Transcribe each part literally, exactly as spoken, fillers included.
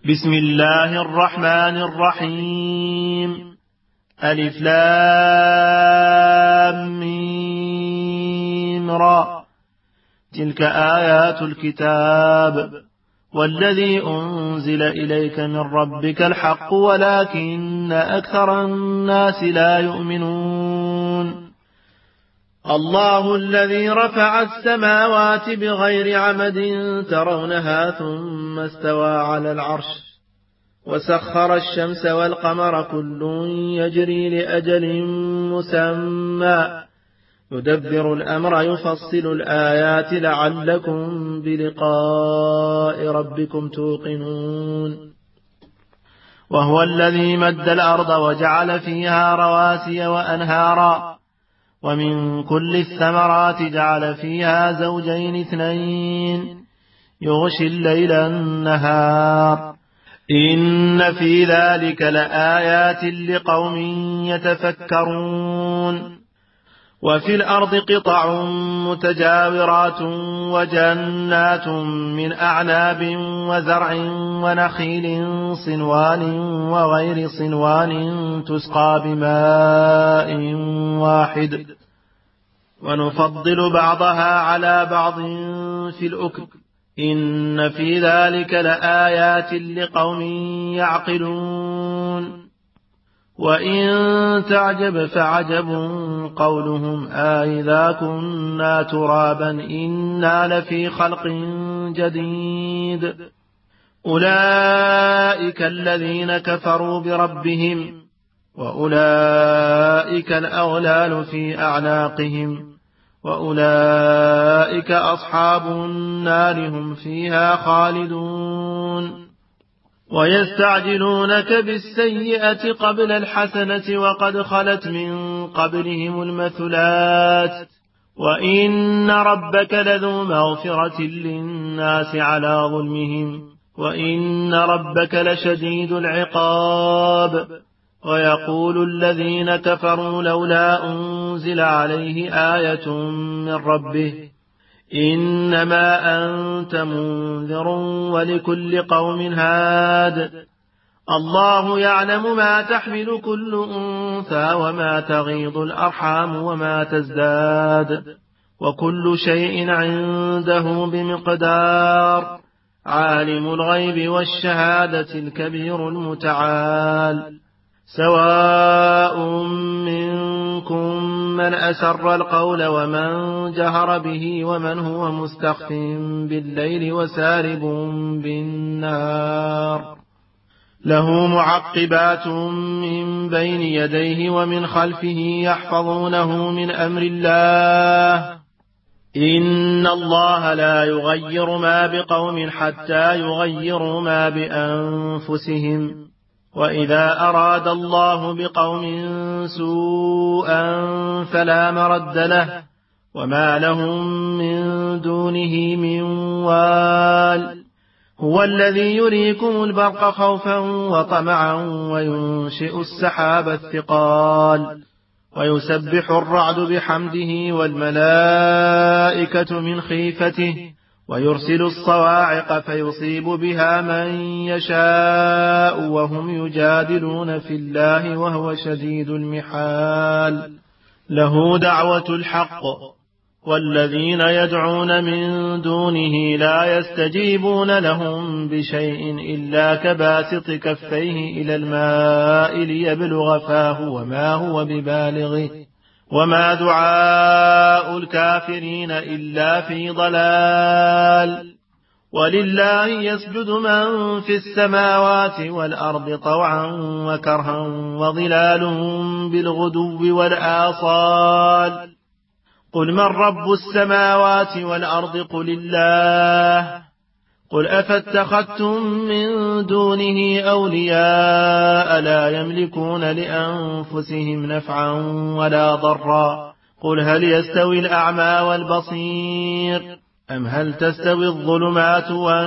بسم الله الرحمن الرحيم. ألف لام ميم را. تلك آيات الكتاب والذي أنزل إليك من ربك الحق ولكن أكثر الناس لا يؤمنون. الله الذي رفع السماوات بغير عمد ترونها ثم استوى على العرش وسخر الشمس والقمر كل يجري لأجل مسمى يدبر الأمر يفصل الآيات لعلكم بلقاء ربكم توقنون. وهو الذي مد الأرض وجعل فيها رواسي وأنهارا ومن كل الثمرات جعل فيها زوجين اثنين يغشي الليل النهار إن في ذلك لآيات لقوم يتفكرون. وفي الأرض قطع متجاورات وجنات من أعناب وزرع ونخيل صنوان وغير صنوان تسقى بماء واحد ونفضل بعضها على بعض في الأكل إن في ذلك لآيات لقوم يعقلون. وإن تعجب فعجب قولهم أإذا كنا ترابا إنا لفي خلق جديد أولئك الذين كفروا بربهم وأولئك الأغلال في أعناقهم وأولئك أصحاب النار هم فيها خالدون. ويستعجلونك بالسيئة قبل الحسنة وقد خلت من قبلهم المثلات وإن ربك لذو مغفرة للناس على ظلمهم وإن ربك لشديد العقاب. ويقول الذين كفروا لولا أنزل عليه آية من ربه إنما أنت منذر ولكل قوم هاد الله يعلم ما تحمل كل أنثى وما تغيض الأرحام وما تزداد وكل شيء عنده بمقدار. عالم الغيب والشهادة الكبير المتعال. سواء منكم من أسر القول ومن جهر به ومن هو مستخف بالليل وسارب بالنهار له معقبات من بين يديه ومن خلفه يحفظونه من أمر الله إن الله لا يغير ما بقوم حتى يغيروا ما بأنفسهم وإذا أراد الله بقوم سوءا فلا مرد له وما لهم من دونه من وال. هو الذي يريكم البرق خوفا وطمعا وينشئ السحاب الثقال ويسبح الرعد بحمده والملائكة من خيفته ويرسل الصواعق فيصيب بها من يشاء وهم يجادلون في الله وهو شديد المحال. له دعوة الحق والذين يدعون من دونه لا يستجيبون لهم بشيء إلا كباسط كفيه إلى الماء ليبلغ فاه وما هو ببالغه وما دعاء الكافرين إلا في ضلال. ولله يسجد من في السماوات والأرض طوعا وكرها وظلالهم بالغدو والآصال. قل من رب السماوات والأرض قل الله. قل أفاتخذتم من دونه أولياء لا يملكون لأنفسهم نفعا ولا ضرا. قل هل يستوي الأعمى والبصير أم هل تستوي الظلمات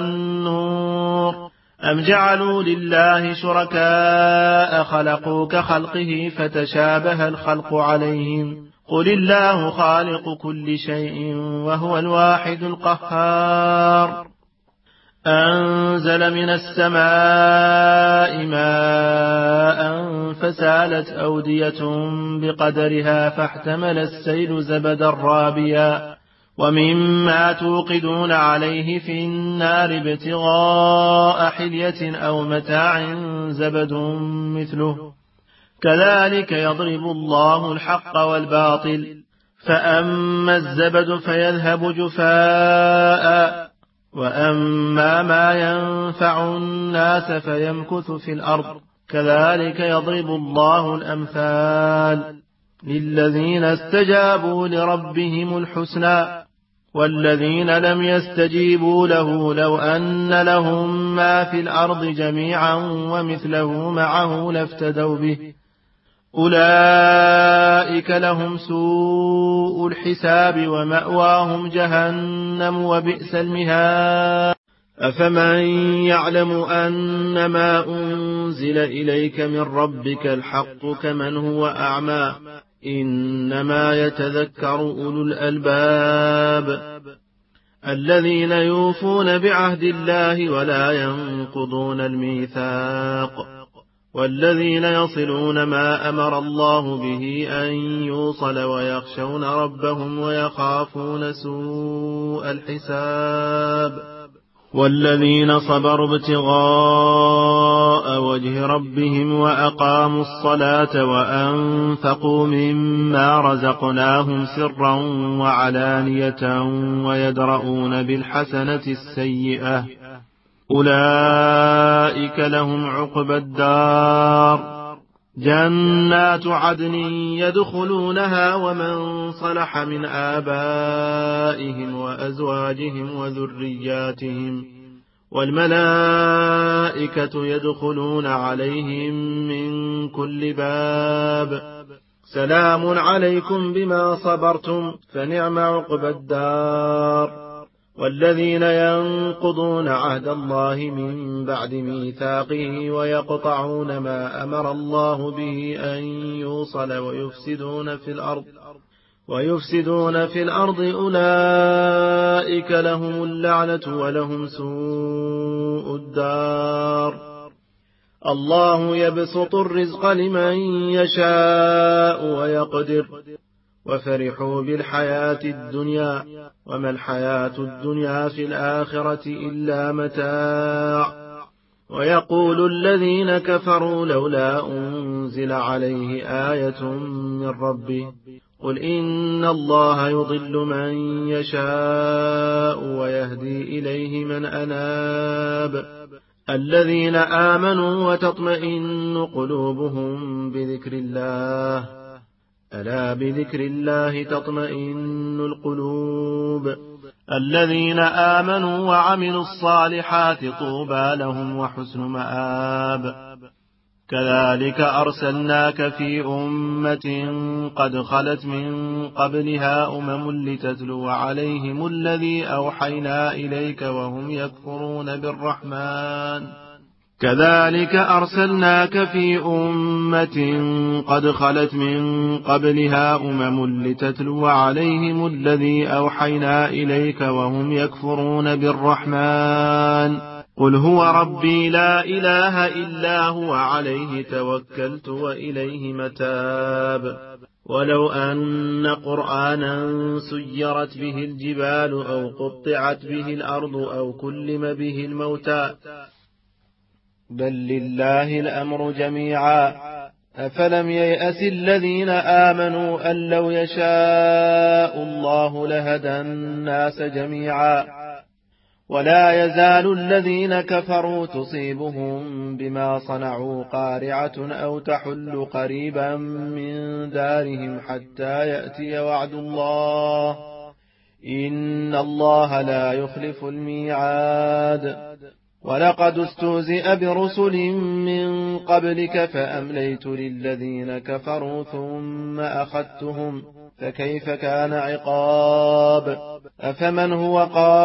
والنور أم جعلوا لله شركاء خلقوا كخلقه فتشابه الخلق عليهم قل الله خالق كل شيء وهو الواحد القهار. أنزل من السماء ماء فسالت أودية بقدرها فاحتمل السيل زبدا رابيا ومما توقدون عليه في النار ابتغاء حلية أو متاع زبد مثله كذلك يضرب الله الحق والباطل فأما الزبد فيذهب جفاء وأما ما ينفع الناس فيمكث في الأرض كذلك يضرب الله الأمثال للذين استجابوا لربهم الحسنى والذين لم يستجيبوا له لو أن لهم ما في الأرض جميعا ومثله معه لافتدوا به أولئك لهم سوء الحساب ومأواهم جهنم وبئس المهاد أفمن يعلم أن ما أنزل إليك من ربك الحق كمن هو أعمى إنما يتذكر أولو الألباب الذين يوفون بعهد الله ولا ينقضون الميثاق والذين يصلون ما أمر الله به أن يوصل ويخشون ربهم ويخافون سوء الحساب والذين صبروا ابتغاء وجه ربهم وأقاموا الصلاة وأنفقوا مما رزقناهم سرا وعلانية ويدرؤون بالحسنة السيئة أولئك لهم عقبى الدار جنات عدن يدخلونها ومن صلح من آبائهم وأزواجهم وذرياتهم والملائكة يدخلون عليهم من كل باب سلام عليكم بما صبرتم فنعم عقبى الدار والذين ينقضون عهد الله من بعد ميثاقه ويقطعون ما أمر الله به أن يوصل ويفسدون في الأرض ويفسدون في الأرض أولئك لهم اللعنة ولهم سوء الدار الله يبسط الرزق لمن يشاء ويقدر وفرحوا بالحياة الدنيا وما الحياة الدنيا في الآخرة إلا متاع ويقول الذين كفروا لولا أنزل عليه آية من ربه قل إن الله يضل من يشاء ويهدي إليه من أناب الذين آمنوا وتطمئن قلوبهم بذكر الله ألا بذكر الله تطمئن القلوب الذين آمنوا وعملوا الصالحات طوبى لهم وحسن مآب كذلك أرسلناك في أمة قد خلت من قبلها أمم لتتلو عليهم الذي أوحينا إليك وهم يكفرون بالرحمن كذلك أرسلناك في أمة قد خلت من قبلها أمم لتتلو عليهم الذي أوحينا إليك وهم يكفرون بالرحمن قل هو ربي لا إله إلا هو عليه توكلت وإليه متاب ولو أن قرآنا سيرت به الجبال أو قطعت به الأرض أو كلم به الموتى بل لله الأمر جميعا أفلم ييأس الذين آمنوا أن لو يشاء الله لهدى الناس جميعا ولا يزال الذين كفروا تصيبهم بما صنعوا قارعة أو تحل قريبا من دارهم حتى يأتي وعد الله إن الله لا يخلف الميعاد ولقد استهزئ برسل من قبلك فأمليت للذين كفروا ثم أخذتهم فكيف كان عقاب أفمن هو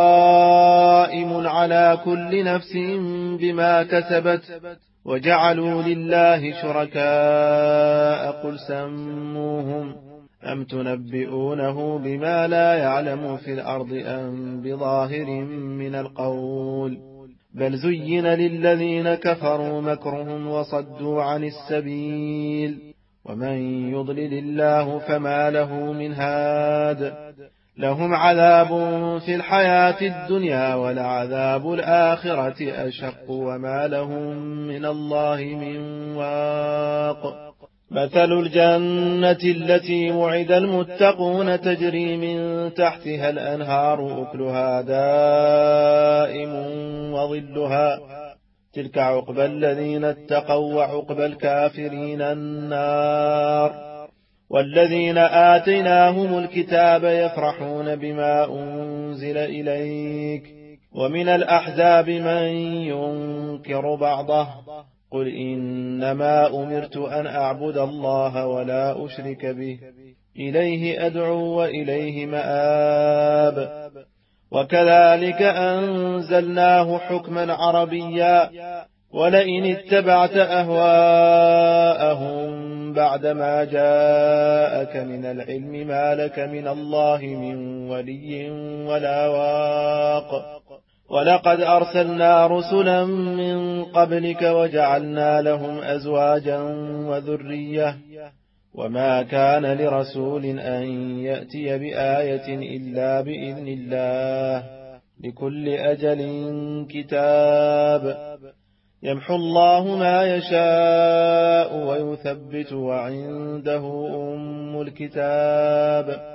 قائم على كل نفس بما كسبت وجعلوا لله شركاء قل سموهم أم تنبئونه بما لا يعلم في الأرض أم بظاهر من القول بل زين للذين كفروا مكرهم وصدوا عن السبيل ومن يضلل الله فما له من هاد لهم عذاب في الحياة الدنيا ولعذاب الآخرة أشق وما لهم من الله من واق مثل الجنة التي وعد المتقون تجري من تحتها الأنهار أكلها دائم وظلها تلك عقبى الذين اتقوا وعقبى الكافرين النار والذين آتيناهم الكتاب يفرحون بما أنزل إليك ومن الأحزاب من ينكر بعضه قل إنما أمرت أن أعبد الله ولا أشرك به إليه أدعو وإليه مآب وكذلك أنزلناه حكما عربيا ولئن اتبعت أهواءهم بعدما جاءك من العلم ما لك من الله من ولي ولا واق ولقد أرسلنا رسلا من قبلك وجعلنا لهم أزواجا وذرية وما كان لرسول أن يأتي بآية إلا بإذن الله لكل أجل كتاب يمحو الله ما يشاء ويثبت وعنده أم الكتاب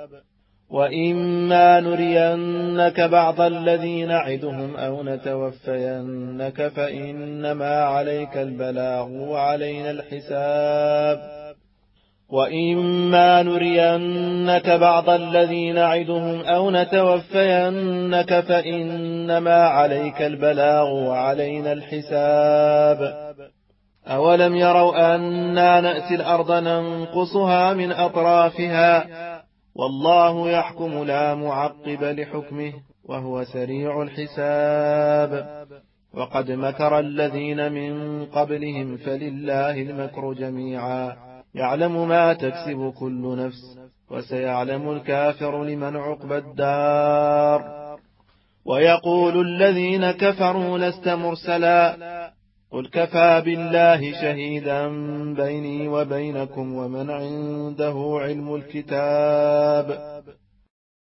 وإما نرينك بعض الذي نعدهم أو نتوفينك فإنما عليك البلاغ وعلينا الحساب وإما نرينك بعض الذي نعدهم أو نتوفينك فإنما عليك البلاغ وعلينا الحساب أولم يروا أنا نأتي الأرض ننقصها من أطرافها والله يحكم لا معقب لحكمه وهو سريع الحساب وقد مكر الذين من قبلهم فلله المكر جميعا يعلم ما تكسب كل نفس وسيعلم الكافر لمن عقبى الدار ويقول الذين كفروا لست مرسلا قل كفى بالله شهيدا بيني وبينكم ومن عنده علم الكتاب